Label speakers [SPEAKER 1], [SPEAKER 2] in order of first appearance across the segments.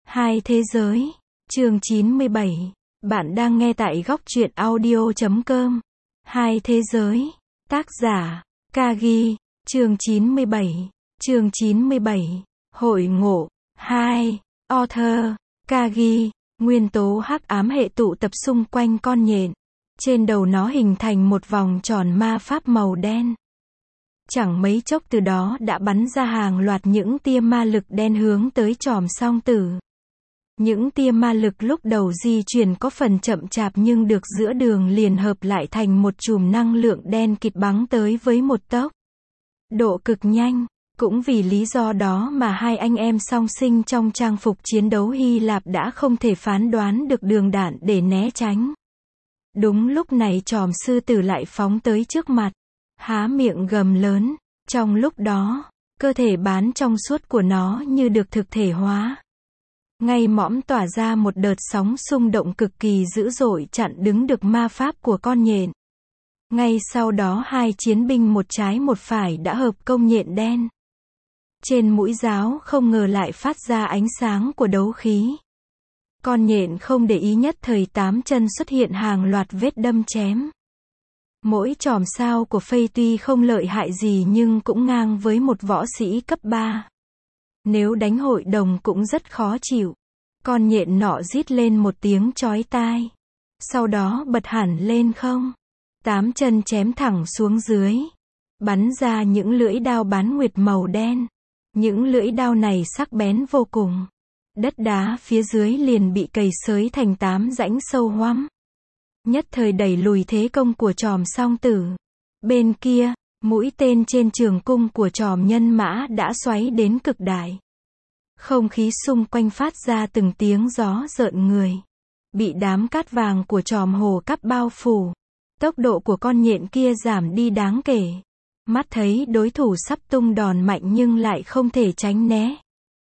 [SPEAKER 1] Hai thế giới. Chương 97. Bạn đang nghe tại góc truyện audio.com. Hai thế giới. Tác giả. Kagi. Chương 97. Chương 97. Hội ngộ. 2. Author. Kagi. Nguyên tố hắc ám hệ tụ tập xung quanh con nhện. Trên đầu nó hình thành một vòng tròn ma pháp màu đen. Chẳng mấy chốc từ đó đã bắn ra hàng loạt những tia ma lực đen hướng tới chòm song tử. Những tia ma lực lúc đầu di chuyển có phần chậm chạp nhưng được giữa đường liền hợp lại thành một chùm năng lượng đen kịt bắn tới với một tốc độ cực nhanh. Cũng vì lý do đó mà hai anh em song sinh trong trang phục chiến đấu Hy Lạp đã không thể phán đoán được đường đạn để né tránh. Đúng lúc này chòm sư tử lại phóng tới trước mặt, há miệng gầm lớn. Trong lúc đó, cơ thể bán trong suốt của nó như được thực thể hóa. Ngay mõm tỏa ra một đợt sóng xung động cực kỳ dữ dội chặn đứng được ma pháp của con nhện. Ngay sau đó hai chiến binh một trái một phải đã hợp công nhện đen. Trên mũi giáo không ngờ lại phát ra ánh sáng của đấu khí. Con nhện không để ý nhất thời tám chân xuất hiện hàng loạt vết đâm chém. Mỗi chòm sao của Faye tuy không lợi hại gì nhưng cũng ngang với một võ sĩ cấp 3. Nếu đánh hội đồng cũng rất khó chịu. Con nhện nọ rít lên một tiếng chói tai. Sau đó bật hẳn lên không. Tám chân chém thẳng xuống dưới. Bắn ra những lưỡi đao bán nguyệt màu đen. Những lưỡi đao này sắc bén vô cùng. Đất đá phía dưới liền bị cày xới thành 8 rãnh sâu hoắm. Nhất thời đẩy lùi thế công của chòm song tử. Bên kia, mũi tên trên trường cung của chòm nhân mã đã xoáy đến cực đại. Không khí xung quanh phát ra từng tiếng gió rợn người. Bị đám cát vàng của chòm hồ cắp bao phủ. Tốc độ của con nhện kia giảm đi đáng kể. Mắt thấy đối thủ sắp tung đòn mạnh nhưng lại không thể tránh né.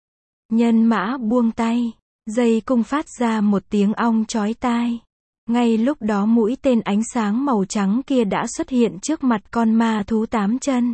[SPEAKER 1] Nhân mã buông tay. Dây cung phát ra một tiếng ong chói tai. Ngay lúc đó mũi tên ánh sáng màu trắng kia đã xuất hiện trước mặt con ma thú 8 chân.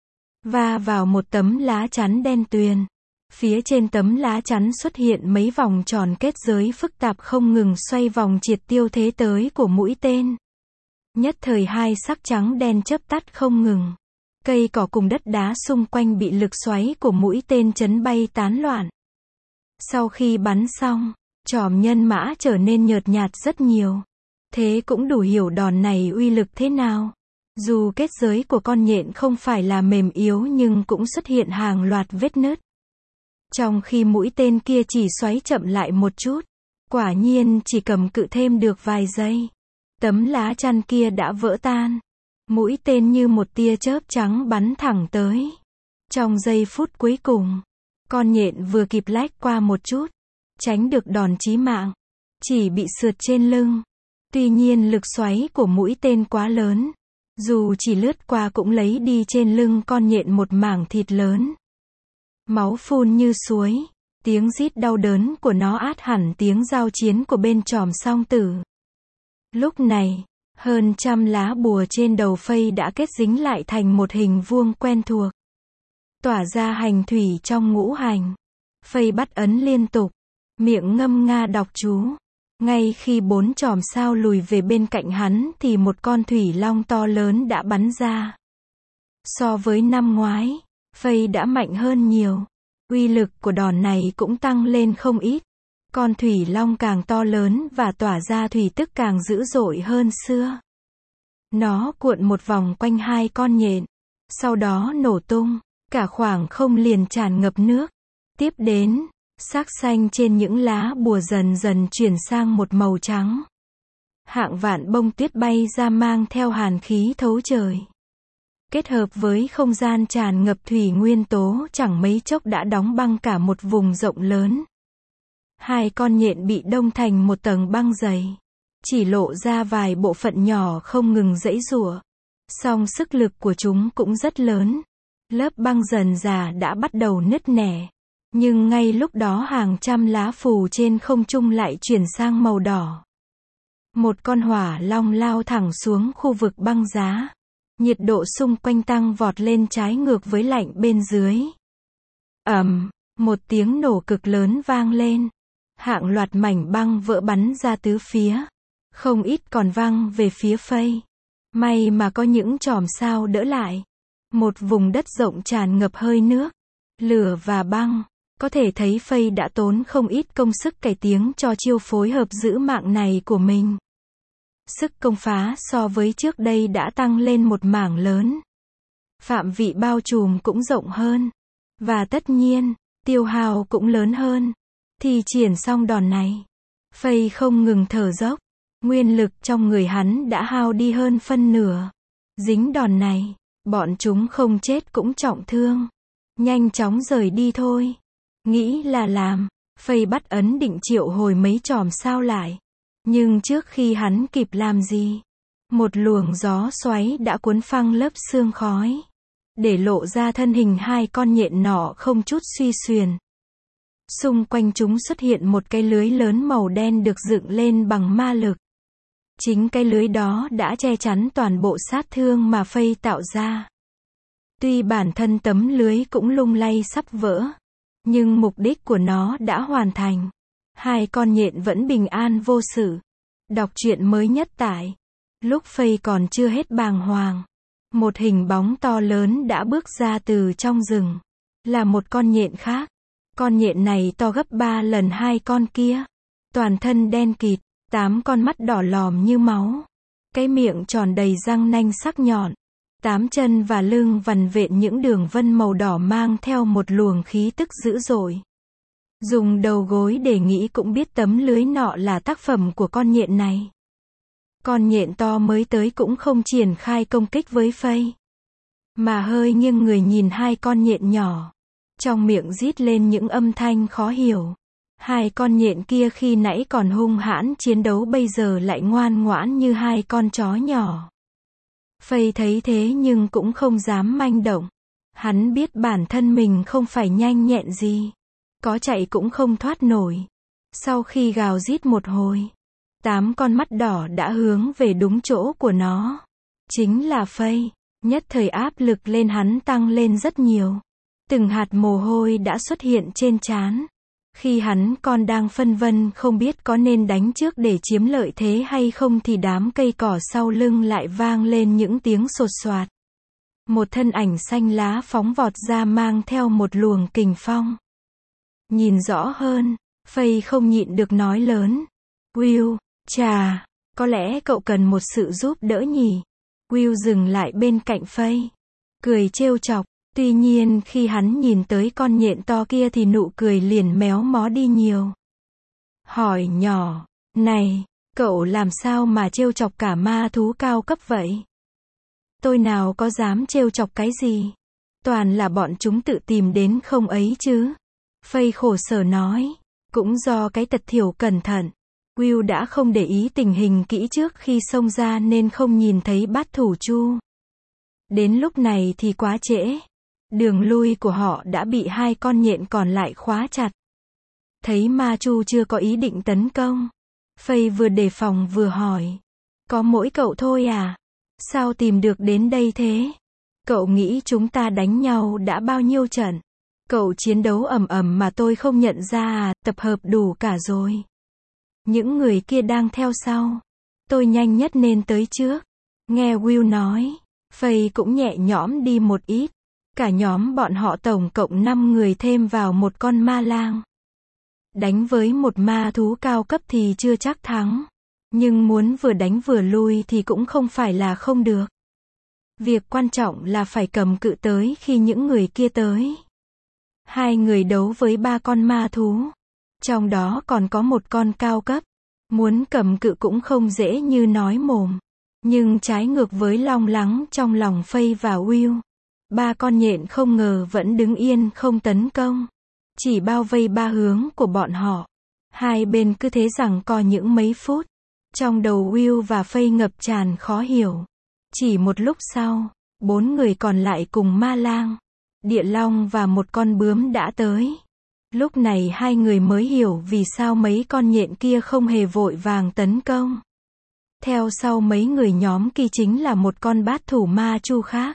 [SPEAKER 1] Va vào một tấm lá chắn đen tuyền. Phía trên tấm lá chắn xuất hiện mấy vòng tròn kết giới phức tạp không ngừng xoay vòng triệt tiêu thế tới của mũi tên. Nhất thời hai sắc trắng đen chớp tắt không ngừng. Cây cỏ cùng đất đá xung quanh bị lực xoáy của mũi tên chấn bay tán loạn. Sau khi bắn xong, chòm nhân mã trở nên nhợt nhạt rất nhiều. Thế cũng đủ hiểu đòn này uy lực thế nào. Dù kết giới của con nhện không phải là mềm yếu nhưng cũng xuất hiện hàng loạt vết nứt. Trong khi mũi tên kia chỉ xoáy chậm lại một chút. Quả nhiên chỉ cầm cự thêm được vài giây. Tấm lá chắn kia đã vỡ tan. Mũi tên như một tia chớp trắng bắn thẳng tới. Trong giây phút cuối cùng, con nhện vừa kịp lách qua một chút, tránh được đòn chí mạng, chỉ bị sượt trên lưng. Tuy nhiên lực xoáy của mũi tên quá lớn, dù chỉ lướt qua cũng lấy đi trên lưng con nhện một mảng thịt lớn. Máu phun như suối, tiếng rít đau đớn của nó át hẳn tiếng giao chiến của bên chòm song tử. Lúc này, hơn trăm lá bùa trên đầu Faye đã kết dính lại thành một hình vuông quen thuộc. Tỏa ra hành thủy trong ngũ hành. Faye bắt ấn liên tục, miệng ngâm nga đọc chú. Ngay khi 4 chòm sao lùi về bên cạnh hắn thì một con thủy long to lớn đã bắn ra. So với năm ngoái, Faye đã mạnh hơn nhiều. Uy lực của đòn này cũng tăng lên không ít. Con thủy long càng to lớn và tỏa ra thủy tức càng dữ dội hơn xưa. Nó cuộn một vòng quanh hai con nhện. Sau đó nổ tung. Cả khoảng không liền tràn ngập nước. Tiếp đến, sắc xanh trên những lá bùa dần dần chuyển sang một màu trắng. Hạng vạn bông tuyết bay ra mang theo hàn khí thấu trời. Kết hợp với không gian tràn ngập thủy nguyên tố chẳng mấy chốc đã đóng băng cả một vùng rộng lớn. Hai con nhện bị đông thành một tầng băng dày. Chỉ lộ ra vài bộ phận nhỏ không ngừng giãy giụa. Song sức lực của chúng cũng rất lớn. Lớp băng dần già đã bắt đầu nứt nẻ. Nhưng ngay lúc đó hàng trăm lá phù trên không trung lại chuyển sang màu đỏ. Một con hỏa long lao thẳng xuống khu vực băng giá. Nhiệt độ xung quanh tăng vọt lên trái ngược với lạnh bên dưới. Một tiếng nổ cực lớn vang lên. Hạng loạt mảnh băng vỡ bắn ra tứ phía. Không ít còn văng về phía Faye. May mà có những chòm sao đỡ lại. Một vùng đất rộng tràn ngập hơi nước, lửa và băng. Có thể thấy Faye đã tốn không ít công sức cải tiến cho chiêu phối hợp giữ mạng này của mình. Sức công phá so với trước đây đã tăng lên một mảng lớn. Phạm vị bao trùm cũng rộng hơn. Và tất nhiên, tiêu hao cũng lớn hơn. Thi triển xong đòn này, Faye không ngừng thở dốc. Nguyên lực trong người hắn đã hao đi hơn phân nửa. Dính đòn này, bọn chúng không chết cũng trọng thương. Nhanh chóng rời đi thôi. Nghĩ là làm, Faye bắt ấn định triệu hồi mấy chòm sao lại. Nhưng trước khi hắn kịp làm gì, một luồng gió xoáy đã cuốn phăng lớp sương khói, để lộ ra thân hình hai con nhện nọ không chút suy xuyển. Xung quanh chúng xuất hiện một cái lưới lớn màu đen được dựng lên bằng ma lực. Chính cái lưới đó đã che chắn toàn bộ sát thương mà Faye tạo ra. Tuy bản thân tấm lưới cũng lung lay sắp vỡ, nhưng mục đích của nó đã hoàn thành. Hai con nhện vẫn bình an vô sự. Đọc truyện mới nhất tại lúc Faye còn chưa hết bàng hoàng. Một hình bóng to lớn đã bước ra từ trong rừng. Là một con nhện khác. Con nhện này to gấp 3 lần hai con kia. Toàn thân đen kịt, 8 con mắt đỏ lòm như máu. Cái miệng tròn đầy răng nanh sắc nhọn. 8 chân và lưng vằn vện những đường vân màu đỏ mang theo một luồng khí tức dữ dội. Dùng đầu gối để nghĩ cũng biết tấm lưới nọ là tác phẩm của con nhện này. Con nhện to mới tới cũng không triển khai công kích với Faye, mà hơi nghiêng người nhìn hai con nhện nhỏ. Trong miệng rít lên những âm thanh khó hiểu. Hai con nhện kia khi nãy còn hung hãn chiến đấu bây giờ lại ngoan ngoãn như hai con chó nhỏ. Faye thấy thế nhưng cũng không dám manh động. Hắn biết bản thân mình không phải nhanh nhẹn gì. Có chạy cũng không thoát nổi. Sau khi gào rít một hồi, 8 con mắt đỏ đã hướng về đúng chỗ của nó. Chính là Faye. Nhất thời áp lực lên hắn tăng lên rất nhiều. Từng hạt mồ hôi đã xuất hiện trên trán. Khi hắn còn đang phân vân không biết có nên đánh trước để chiếm lợi thế hay không thì đám cây cỏ sau lưng lại vang lên những tiếng sột soạt. Một thân ảnh xanh lá phóng vọt ra mang theo một luồng kình phong. Nhìn rõ hơn, Faye không nhịn được nói lớn. Will, chà, có lẽ cậu cần một sự giúp đỡ nhỉ? Will dừng lại bên cạnh Faye, cười trêu chọc. Tuy nhiên khi hắn nhìn tới con nhện to kia thì nụ cười liền méo mó đi nhiều. Hỏi nhỏ, này, cậu làm sao mà trêu chọc cả ma thú cao cấp vậy? Tôi nào có dám trêu chọc cái gì? Toàn là bọn chúng tự tìm đến không ấy chứ. Faye khổ sở nói, cũng do cái tật thiểu cẩn thận. Will đã không để ý tình hình kỹ trước khi xông ra nên không nhìn thấy bát thủ Chu. Đến lúc này thì quá trễ. Đường lui của họ đã bị hai con nhện còn lại khóa chặt. Thấy Ma Chu chưa có ý định tấn công, Faye vừa đề phòng vừa hỏi. Có mỗi cậu thôi à? Sao tìm được đến đây thế? Cậu nghĩ chúng ta đánh nhau đã bao nhiêu trận? Cậu chiến đấu ầm ầm mà tôi không nhận ra à? Tập hợp đủ cả rồi. Những người kia đang theo sau. Tôi nhanh nhất nên tới trước. Nghe Will nói, Faye cũng nhẹ nhõm đi một ít. Cả nhóm bọn họ tổng cộng 5 người thêm vào một con ma lang. Đánh với một ma thú cao cấp thì chưa chắc thắng. Nhưng muốn vừa đánh vừa lui thì cũng không phải là không được. Việc quan trọng là phải cầm cự tới khi những người kia tới. Hai người đấu với 3 con ma thú. Trong đó còn có một con cao cấp. Muốn cầm cự cũng không dễ như nói mồm. Nhưng trái ngược với lo lắng trong lòng Faye và Will. 3 con nhện không ngờ vẫn đứng yên không tấn công. Chỉ bao vây 3 hướng của bọn họ. Hai bên cứ thế giằng co những mấy phút. Trong đầu Will và Faye ngập tràn khó hiểu. Chỉ một lúc sau, 4 người còn lại cùng ma lang, địa long và một con bướm đã tới. Lúc này hai người mới hiểu vì sao mấy con nhện kia không hề vội vàng tấn công. Theo sau mấy người nhóm kia chính là một con bát thủ Ma Chu khác.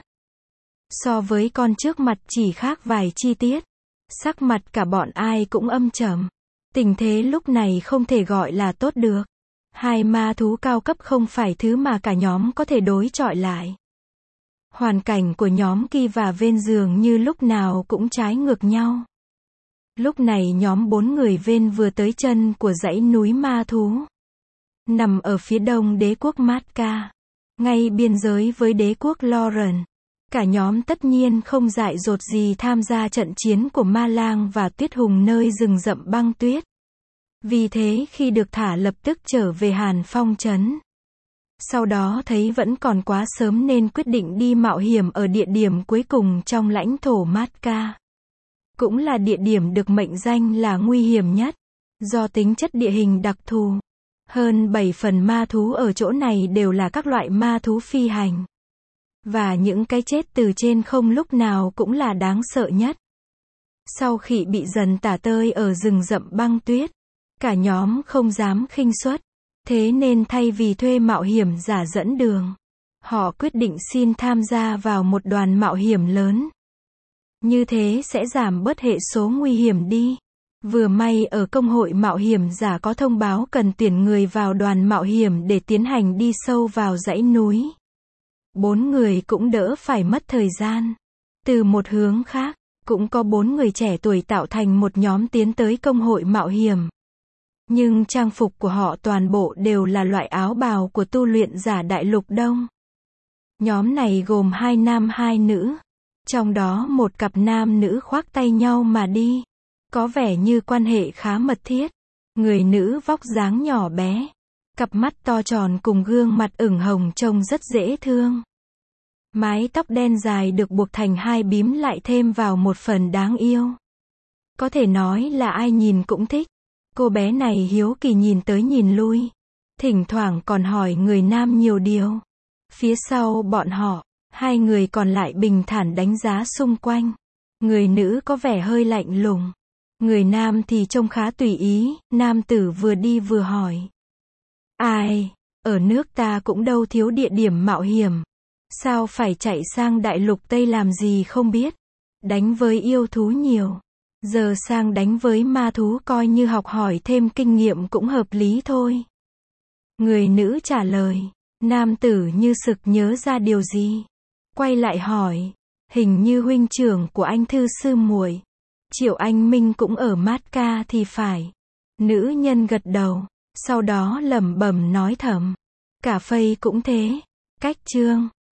[SPEAKER 1] So với con trước mặt chỉ khác vài chi tiết. Sắc mặt cả bọn ai cũng âm trầm. Tình thế lúc này không thể gọi là tốt được. Hai ma thú cao cấp không phải thứ mà cả nhóm có thể đối chọi lại. Hoàn cảnh của nhóm Ki và Ven dường như lúc nào cũng trái ngược nhau. Lúc này nhóm 4 người Ven vừa tới chân của dãy núi ma thú. Nằm ở phía đông đế quốc Matka, ngay biên giới với đế quốc Loren. Cả nhóm tất nhiên không dại dột gì tham gia trận chiến của Ma Lang và Tuyết Hùng nơi rừng rậm băng tuyết. Vì thế khi được thả lập tức trở về Hàn Phong trấn. Sau đó thấy vẫn còn quá sớm nên quyết định đi mạo hiểm ở địa điểm cuối cùng trong lãnh thổ Matka. Cũng là địa điểm được mệnh danh là nguy hiểm nhất, do tính chất địa hình đặc thù. Hơn 7 phần ma thú ở chỗ này đều là các loại ma thú phi hành. Và những cái chết từ trên không lúc nào cũng là đáng sợ nhất. Sau khi bị dần tả tơi ở rừng rậm băng tuyết, cả nhóm không dám khinh suất. Thế nên thay vì thuê mạo hiểm giả dẫn đường, họ quyết định xin tham gia vào một đoàn mạo hiểm lớn. Như thế sẽ giảm bớt hệ số nguy hiểm đi. Vừa may ở công hội mạo hiểm giả có thông báo cần tuyển người vào đoàn mạo hiểm để tiến hành đi sâu vào dãy núi. 4 người cũng đỡ phải mất thời gian. Từ một hướng khác, cũng có 4 người trẻ tuổi tạo thành một nhóm tiến tới công hội mạo hiểm. Nhưng trang phục của họ toàn bộ đều là loại áo bào của tu luyện giả Đại Lục Đông. Nhóm này gồm 2 nam 2 nữ. Trong đó một cặp nam nữ khoác tay nhau mà đi. Có vẻ như quan hệ khá mật thiết. Người nữ vóc dáng nhỏ bé. Cặp mắt to tròn cùng gương mặt ửng hồng trông rất dễ thương. Mái tóc đen dài được buộc thành 2 bím lại thêm vào một phần đáng yêu. Có thể nói là ai nhìn cũng thích. Cô bé này hiếu kỳ nhìn tới nhìn lui. Thỉnh thoảng còn hỏi người nam nhiều điều. Phía sau bọn họ, 2 người còn lại bình thản đánh giá xung quanh. Người nữ có vẻ hơi lạnh lùng. Người nam thì trông khá tùy ý, nam tử vừa đi vừa hỏi. Ai, ở nước ta cũng đâu thiếu địa điểm mạo hiểm. Sao phải chạy sang đại lục Tây làm gì không biết. Đánh với yêu thú nhiều. Giờ sang đánh với ma thú coi như học hỏi thêm kinh nghiệm cũng hợp lý thôi. Người nữ trả lời. Nam tử như sực nhớ ra điều gì. Quay lại hỏi. Hình như huynh trưởng của anh Thư sư muội Triệu Anh Minh cũng ở Matka thì phải. Nữ nhân gật đầu. Sau đó lẩm bẩm nói thầm. Cả Phây cũng thế. Cách chương